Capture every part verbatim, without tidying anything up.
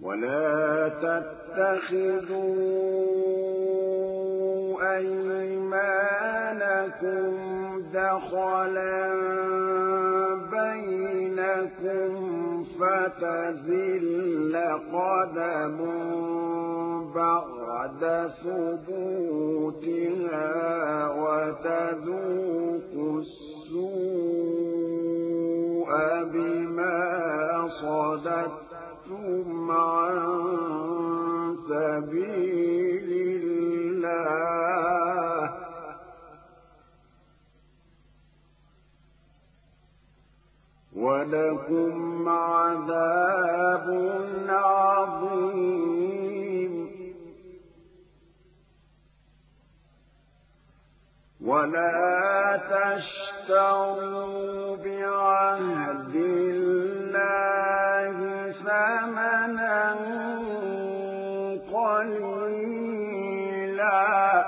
ولا تتخذوا أيمانكم دخلا بينكم فتزل قدم بعد ثبوتها وتذوقوا السوء بما صددتم عن سبيل الله ولكم عذاب عظيم. ولا تشتروا بعهد الله ثمنا قليلا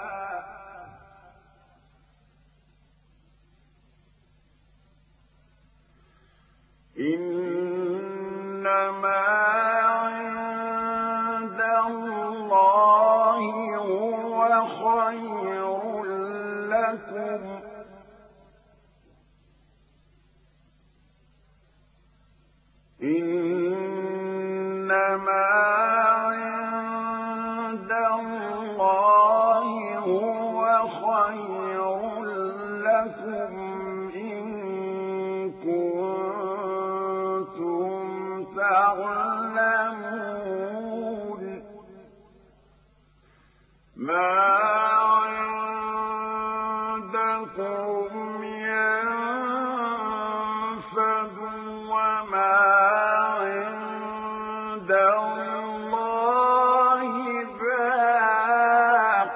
إنما عند الله هو خير لكم إنما عند الله هو خير لكم إن كنتم تعلمون. ما عندكم ينفد وما عند الله باق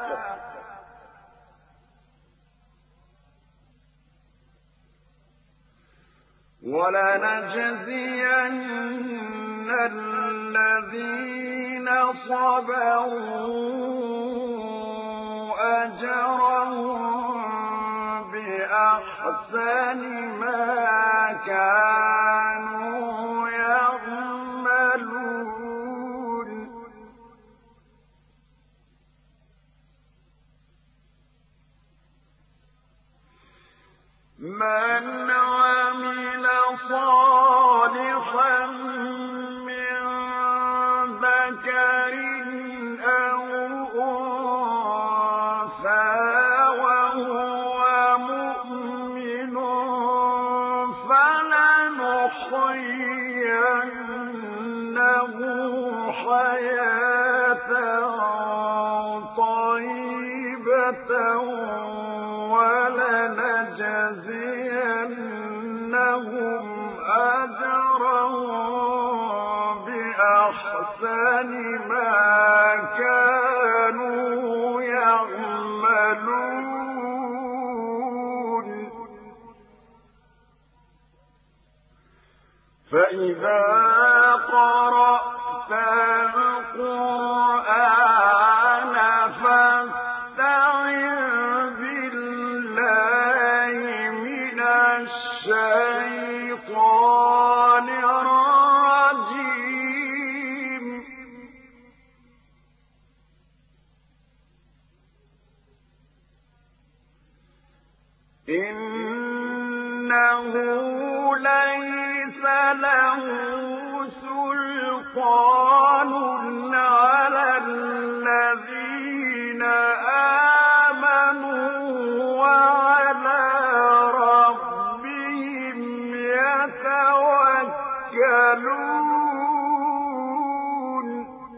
ولنجزين الذين صبروا أجرهم بأحسن ما كانوا يعملون. من عمل صالحا من ذكر أو أنثى وهو مؤمن فلنحيينه حياة طيبة ولنجزينهم أجرهم بأحسن ما كانوا يعملون. فإذا قرأت القرآن فاستعذ بالله من الشيطان الرجيم. إنه ليس له سلطان على الذين آمنوا وعلى ربهم يتوكلون.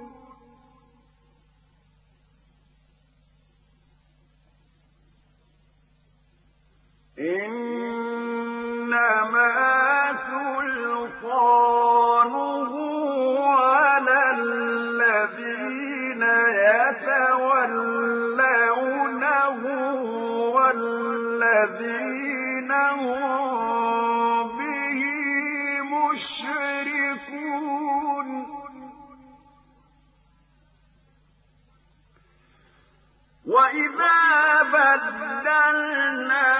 إنما سلطانه على الذين يتولونه والذين هم به مشركون. وإذا بدلنا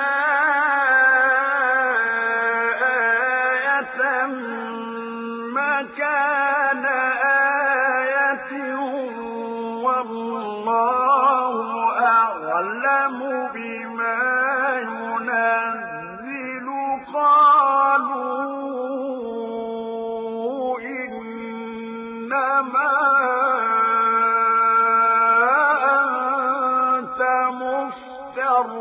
آية مكان إنما أنت مفتر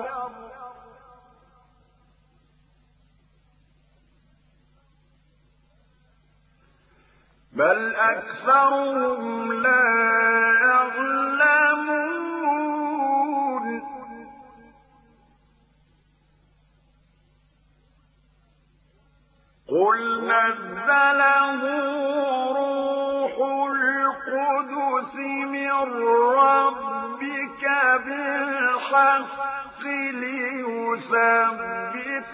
بل أكثرهم لا يعلمون قل نزله روح القدس من ربك بالحق ليثبت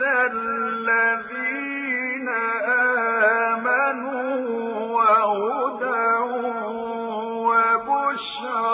الذين آمنوا وهدى وبشرى